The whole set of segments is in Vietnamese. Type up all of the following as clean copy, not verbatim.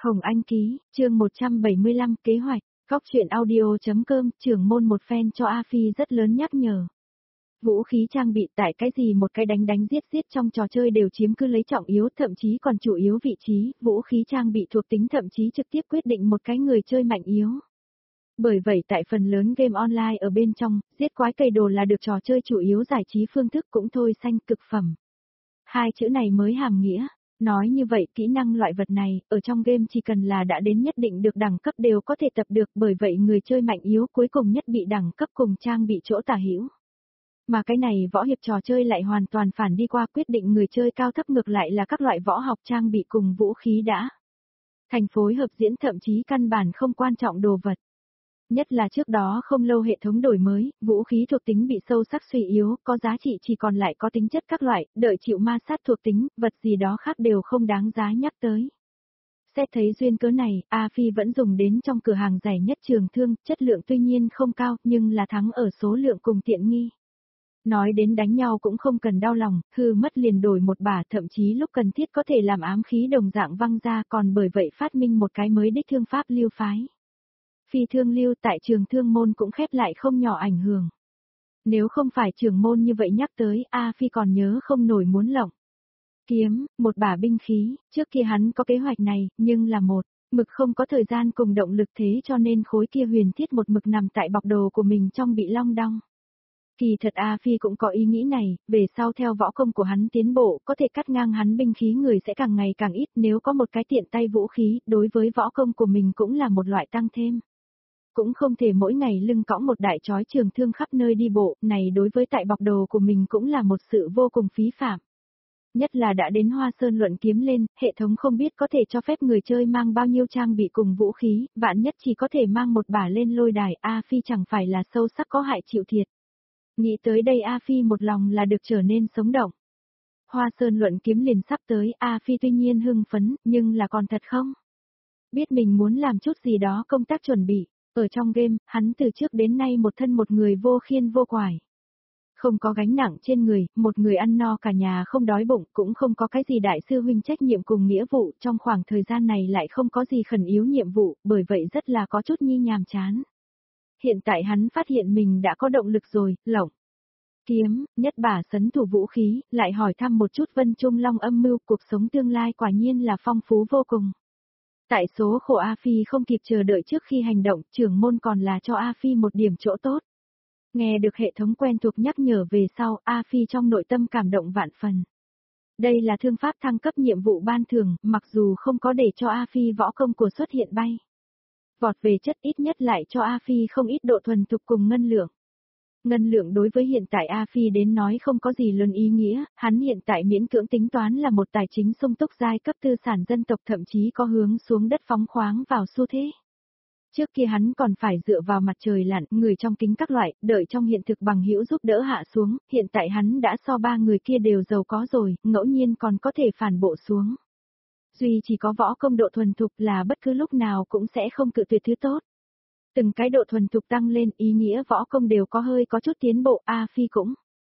Hồng Anh ký, chương 175, kế hoạch, Góc truyện audio.com, trưởng môn một fan cho A Phi rất lớn nhắc nhở. Vũ khí trang bị tại cái gì một cái đánh đánh giết giết trong trò chơi đều chiếm cứ lấy trọng yếu, thậm chí còn chủ yếu vị trí, vũ khí trang bị thuộc tính thậm chí trực tiếp quyết định một cái người chơi mạnh yếu. Bởi vậy tại phần lớn game online ở bên trong, giết quái cây đồ là được trò chơi chủ yếu giải trí phương thức cũng thôi xanh cực phẩm. Hai chữ này mới hàm nghĩa. Nói như vậy kỹ năng loại vật này, ở trong game chỉ cần là đã đến nhất định được đẳng cấp đều có thể tập được, bởi vậy người chơi mạnh yếu cuối cùng nhất bị đẳng cấp cùng trang bị chỗ tả hữu. Mà cái này võ hiệp trò chơi lại hoàn toàn phản đi qua, quyết định người chơi cao thấp ngược lại là các loại võ học trang bị cùng vũ khí đã thành phối hợp diễn, thậm chí căn bản không quan trọng đồ vật. Nhất là trước đó không lâu hệ thống đổi mới, vũ khí thuộc tính bị sâu sắc suy yếu, có giá trị chỉ còn lại có tính chất các loại, đợi chịu ma sát thuộc tính, vật gì đó khác đều không đáng giá nhắc tới. Xét thấy duyên cớ này, A Phi vẫn dùng đến trong cửa hàng rẻ nhất trường thương, chất lượng tuy nhiên không cao, nhưng là thắng ở số lượng cùng tiện nghi. Nói đến đánh nhau cũng không cần đau lòng, hư mất liền đổi một bả, thậm chí lúc cần thiết có thể làm ám khí đồng dạng văng ra, còn bởi vậy phát minh một cái mới đích thương pháp lưu phái. Phi thương lưu tại trường thương môn cũng khép lại không nhỏ ảnh hưởng. Nếu không phải trường môn như vậy nhắc tới, A Phi còn nhớ không nổi muốn lộng. Kiếm, một bả binh khí, trước kia hắn có kế hoạch này, nhưng là một mực không có thời gian cùng động lực, thế cho nên khối kia huyền thiết một mực nằm tại bọc đồ của mình trong bị long đong. Kỳ thật A Phi cũng có ý nghĩ này, về sau theo võ công của hắn tiến bộ, có thể cắt ngang hắn binh khí người sẽ càng ngày càng ít, nếu có một cái tiện tay vũ khí, đối với võ công của mình cũng là một loại tăng thêm. Cũng không thể mỗi ngày lưng cõng một đại chói trường thương khắp nơi đi bộ, này đối với tại bọc đồ của mình cũng là một sự vô cùng phí phạm. Nhất là đã đến Hoa Sơn luận kiếm lên, hệ thống không biết có thể cho phép người chơi mang bao nhiêu trang bị cùng vũ khí, vạn nhất chỉ có thể mang một bả lên lôi đài, A Phi chẳng phải là sâu sắc có hại chịu thiệt. Nghĩ tới đây A Phi một lòng là được trở nên sống động. Hoa Sơn luận kiếm liền sắp tới, A Phi tuy nhiên hưng phấn, nhưng là còn thật không? Biết mình muốn làm chút gì đó công tác chuẩn bị. Ở trong game, hắn từ trước đến nay một thân một người vô khiên vô quải. Không có gánh nặng trên người, một người ăn no cả nhà không đói bụng, cũng không có cái gì đại sư huynh trách nhiệm cùng nghĩa vụ, trong khoảng thời gian này lại không có gì khẩn yếu nhiệm vụ, bởi vậy rất là có chút nhi nhàm chán. Hiện tại hắn phát hiện mình đã có động lực rồi, lộng kiếm, nhất bả sấn thủ vũ khí, lại hỏi thăm một chút Vân Trung Long âm mưu, cuộc sống tương lai quả nhiên là phong phú vô cùng. Tại số khổ A Phi không kịp chờ đợi trước khi hành động, trưởng môn còn là cho A Phi một điểm chỗ tốt. Nghe được hệ thống quen thuộc nhắc nhở về sau, A Phi trong nội tâm cảm động vạn phần. Đây là thương pháp thăng cấp nhiệm vụ ban thưởng, mặc dù không có để cho A Phi võ công của xuất hiện bay. Vọt về chất ít nhất lại cho A Phi không ít độ thuần thục cùng ngân lượng. Ngân lượng đối với hiện tại A Phi đến nói không có gì lớn ý nghĩa, hắn hiện tại miễn cưỡng tính toán là một tài chính sung túc giai cấp tư sản dân tộc, thậm chí có hướng xuống đất phóng khoáng vào xu thế. Trước kia hắn còn phải dựa vào mặt trời lặn, người trong kính các loại, đợi trong hiện thực bằng hữu giúp đỡ hạ xuống, hiện tại hắn đã so ba người kia đều giàu có rồi, ngẫu nhiên còn có thể phản bộ xuống. Duy chỉ có võ công độ thuần thục là bất cứ lúc nào cũng sẽ không cự tuyệt thứ tốt. Từng cái độ thuần thục tăng lên, ý nghĩa võ công đều có hơi có chút tiến bộ, A Phi cũng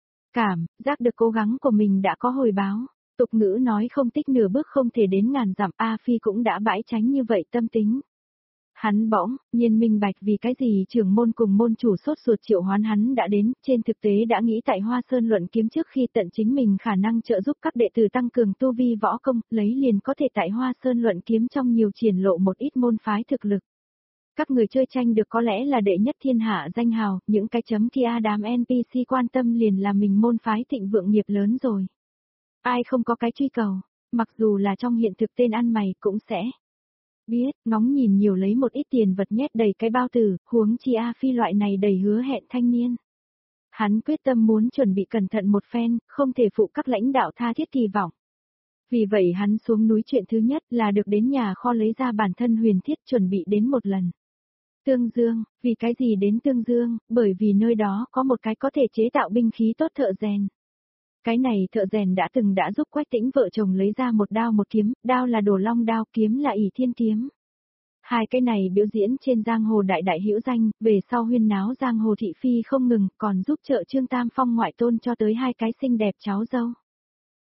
cảm giác được cố gắng của mình đã có hồi báo. Tục ngữ nói không tích nửa bước không thể đến ngàn dặm, A Phi cũng đã bãi tránh như vậy tâm tính. Hắn bỗng nhiên minh bạch vì cái gì trưởng môn cùng môn chủ sốt ruột triệu hoán hắn đã đến, trên thực tế đã nghĩ tại Hoa Sơn luận kiếm trước khi tận chính mình khả năng trợ giúp các đệ tử tăng cường tu vi võ công, lấy liền có thể tại Hoa Sơn luận kiếm trong nhiều triển lộ một ít môn phái thực lực. Các người chơi tranh được có lẽ là đệ nhất thiên hạ danh hào, những cái chấm kia đám NPC quan tâm liền là mình môn phái thịnh vượng nghiệp lớn rồi. Ai không có cái truy cầu, mặc dù là trong hiện thực tên ăn mày cũng sẽ biết, ngóng nhìn nhiều lấy một ít tiền vật nhét đầy cái bao tử, huống chi A Phi loại này đầy hứa hẹn thanh niên. Hắn quyết tâm muốn chuẩn bị cẩn thận một phen, không thể phụ các lãnh đạo tha thiết kỳ vọng. Vì vậy hắn xuống núi chuyện thứ nhất là được đến nhà kho lấy ra bản thân huyền thiết chuẩn bị đến một lần. Tương Dương, vì cái gì đến Tương Dương, bởi vì nơi đó có một cái có thể chế tạo binh khí tốt thợ rèn. Cái này thợ rèn đã giúp Quách Tĩnh vợ chồng lấy ra một đao một kiếm, đao là Đồ Long đao, kiếm là ỷ Thiên kiếm. Hai cái này biểu diễn trên giang hồ đại đại hữu danh, về sau huyên náo giang hồ thị phi không ngừng, còn giúp trợ Trương Tam Phong ngoại tôn cho tới hai cái xinh đẹp cháu dâu.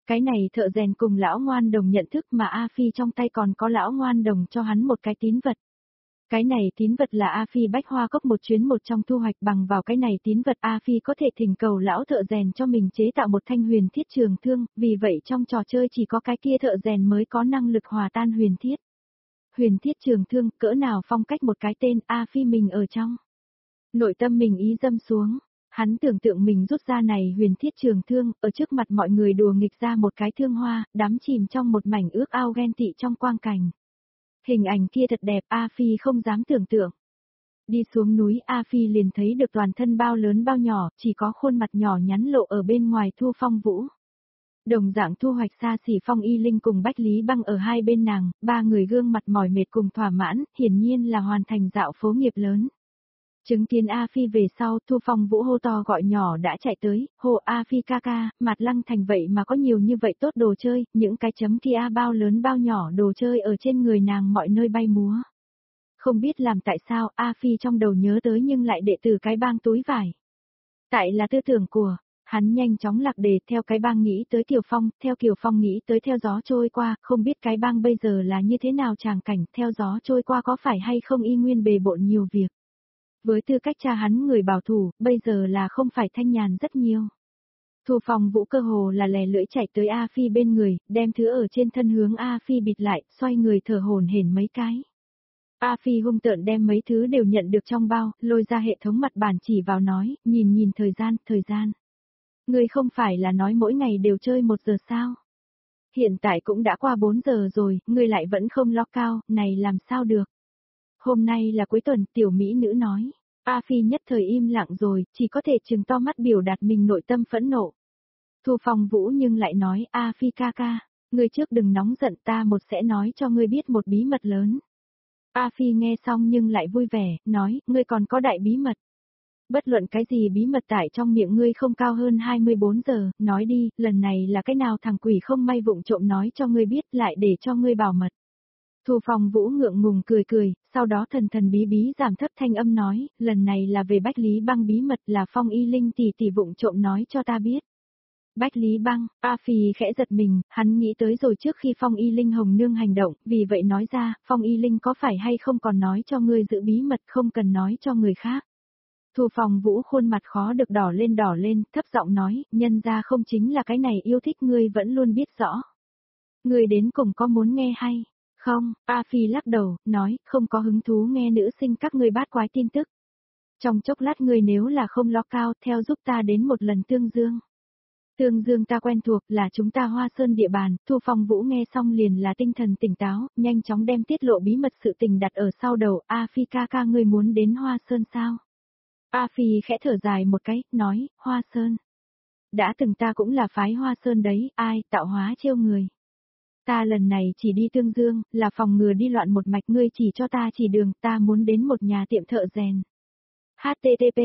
Cái này thợ rèn cùng lão ngoan đồng nhận thức mà A Phi trong tay còn có lão ngoan đồng cho hắn một cái tín vật. Cái này tín vật là A Phi bách hoa cốc một chuyến một trong thu hoạch, bằng vào cái này tín vật A Phi có thể thỉnh cầu lão thợ rèn cho mình chế tạo một thanh huyền thiết trường thương, vì vậy trong trò chơi chỉ có cái kia thợ rèn mới có năng lực hòa tan huyền thiết. Huyền thiết trường thương, cỡ nào phong cách một cái tên, A Phi mình ở trong. Nội tâm mình ý dâm xuống, hắn tưởng tượng mình rút ra này huyền thiết trường thương, ở trước mặt mọi người đùa nghịch ra một cái thương hoa, đắm chìm trong một mảnh ước ao ghen tị trong quang cảnh. Hình ảnh kia thật đẹp, A Phi không dám tưởng tượng. Đi xuống núi A Phi liền thấy được toàn thân bao lớn bao nhỏ, chỉ có khuôn mặt nhỏ nhắn lộ ở bên ngoài Thu Phong Vũ. Đồng dạng thu hoạch xa xỉ Phong Y Linh cùng Bách Lý Băng ở hai bên nàng, ba người gương mặt mỏi mệt cùng thỏa mãn, hiển nhiên là hoàn thành dạo phố nghiệp lớn. Chứng kiến A Phi về sau, Thu Phong Vũ hô to gọi nhỏ đã chạy tới, hô A Phi ca ca, Mạt Lăng Thành vậy mà có nhiều như vậy tốt đồ chơi, những cái chấm kia bao lớn bao nhỏ đồ chơi ở trên người nàng mọi nơi bay múa. Không biết làm tại sao A Phi trong đầu nhớ tới nhưng lại đệ tử cái bang túi vải. Tại là tư tưởng của, hắn nhanh chóng lạc đề theo cái bang nghĩ tới Kiều Phong, theo Kiều Phong nghĩ tới theo gió trôi qua, không biết cái bang bây giờ là như thế nào tràng cảnh, theo gió trôi qua có phải hay không y nguyên bề bộn nhiều việc. Với tư cách cha hắn người bảo thủ, bây giờ là không phải thanh nhàn rất nhiều. Thu Phong Vũ cơ hồ là lè lưỡi chạy tới A Phi bên người, đem thứ ở trên thân hướng A Phi bịt lại, xoay người thở hổn hển mấy cái. A Phi hung tợn đem mấy thứ đều nhận được trong bao, lôi ra hệ thống mặt bản chỉ vào nói, nhìn thời gian. Ngươi không phải là nói mỗi ngày đều chơi 1 giờ sao? Hiện tại cũng đã qua 4 giờ rồi, ngươi lại vẫn không lock cao, này làm sao được? Hôm nay là cuối tuần, tiểu mỹ nữ nói. A Phi nhất thời im lặng rồi, chỉ có thể trừng to mắt biểu đạt mình nội tâm phẫn nộ. Thu Phong Vũ nhưng lại nói, A Phi ca ca, ngươi trước đừng nóng giận, ta sẽ nói cho ngươi biết một bí mật lớn. A Phi nghe xong nhưng lại vui vẻ, nói, ngươi còn có đại bí mật. Bất luận cái gì bí mật tại trong miệng ngươi không cao hơn 24 giờ, nói đi, lần này là cái nào thằng quỷ không may vụng trộm nói cho ngươi biết lại để cho ngươi bảo mật. Thu Phong Vũ ngượng ngùng cười, sau đó thần bí giảm thấp thanh âm nói, lần này là về Bách Lý Băng bí mật là Phong Y Linh tỷ vụng trộm nói cho ta biết. Bách Lý Băng, A Phi khẽ giật mình, hắn nghĩ tới rồi trước khi Phong Y Linh Hồng Nương hành động, vì vậy nói ra, Phong Y Linh có phải hay không còn nói cho ngươi giữ bí mật không cần nói cho người khác. Thu Phong Vũ khuôn mặt khó được đỏ lên, thấp giọng nói, nhân ra không chính là cái này yêu thích ngươi vẫn luôn biết rõ. Ngươi đến cùng có muốn nghe hay? Không, A Phi lắc đầu, nói, không có hứng thú nghe nữ sinh các ngươi bát quái tin tức. Trong chốc lát ngươi nếu là không lo cao, theo giúp ta đến một lần Tương Dương. Tương Dương ta quen thuộc là chúng ta Hoa Sơn địa bàn, Thu Phong Vũ nghe xong liền là tinh thần tỉnh táo, nhanh chóng đem tiết lộ bí mật sự tình đặt ở sau đầu, A Phi ca ca ngươi muốn đến Hoa Sơn sao? A Phi khẽ thở dài một cái, nói, Hoa Sơn. Đã từng ta cũng là phái Hoa Sơn đấy, ai, tạo hóa trêu người. Ta lần này chỉ đi Tương Dương, là phòng ngừa đi loạn một mạch ngươi chỉ cho ta chỉ đường, ta muốn đến một nhà tiệm thợ rèn. http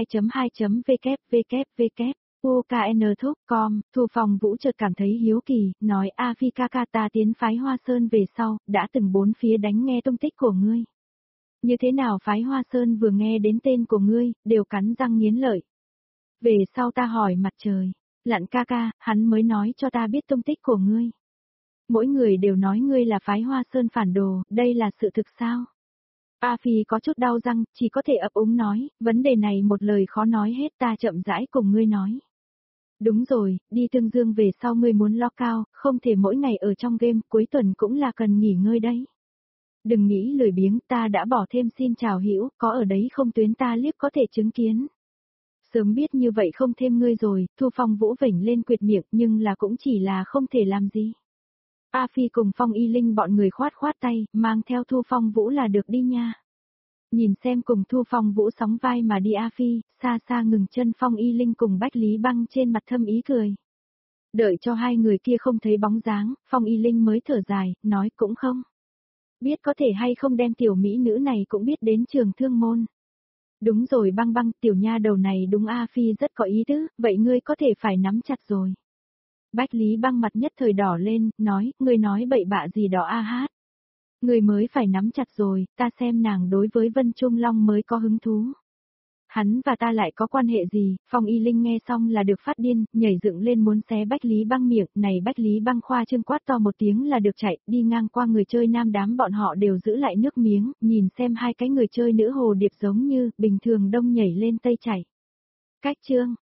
2.2.www ukn.com, Thu Phong Vũ chợt cảm thấy hiếu kỳ, nói A Phi ca ca ta tiến phái Hoa Sơn về sau, đã từng bốn phía đánh nghe tung tích của ngươi. Như thế nào phái Hoa Sơn vừa nghe đến tên của ngươi, đều cắn răng nghiến lợi. Về sau ta hỏi mặt trời, Lặn ca ca, hắn mới nói cho ta biết tung tích của ngươi. Mỗi người đều nói ngươi là phái Hoa Sơn phản đồ, đây là sự thực sao? A Phi có chút đau răng, chỉ có thể ấp úng nói, vấn đề này một lời khó nói hết ta chậm rãi cùng ngươi nói. Đúng rồi, đi Tương Dương về sau ngươi muốn lo cao, không thể mỗi ngày ở trong game, cuối tuần cũng là cần nghỉ ngơi đấy. Đừng nghĩ lười biếng, ta đã bỏ thêm xin chào hữu, có ở đấy không tuyến ta liếc có thể chứng kiến. Sớm biết như vậy không thêm ngươi rồi, Thu Phong Vũ vểnh lên quyệt miệng nhưng là cũng chỉ là không thể làm gì. A Phi cùng Phong Y Linh bọn người khoát tay, mang theo Thu Phong Vũ là được đi nha. Nhìn xem cùng Thu Phong Vũ sóng vai mà đi A Phi, xa xa ngừng chân Phong Y Linh cùng Bách Lý Băng trên mặt thâm ý cười. Đợi cho hai người kia không thấy bóng dáng, Phong Y Linh mới thở dài, nói cũng không. Biết có thể hay không đem tiểu mỹ nữ này cũng biết đến trường thương môn. Đúng rồi Băng Băng, tiểu nha đầu này đúng A Phi rất có ý tứ, vậy ngươi có thể phải nắm chặt rồi. Bách Lý Băng mặt nhất thời đỏ lên, ngươi nói bậy bạ gì đó a hát. Ngươi mới phải nắm chặt rồi, ta xem nàng đối với Vân Trung Long mới có hứng thú. Hắn và ta lại có quan hệ gì? Phong Y Linh nghe xong là được phát điên, nhảy dựng lên muốn xé Bách Lý Băng miệng, này Bách Lý Băng khoa trương quát to một tiếng là được chạy, đi ngang qua người chơi nam đám bọn họ đều giữ lại nước miếng, nhìn xem hai cái người chơi nữ hồ điệp giống như, bình thường đông nhảy lên tây chảy. Cách chương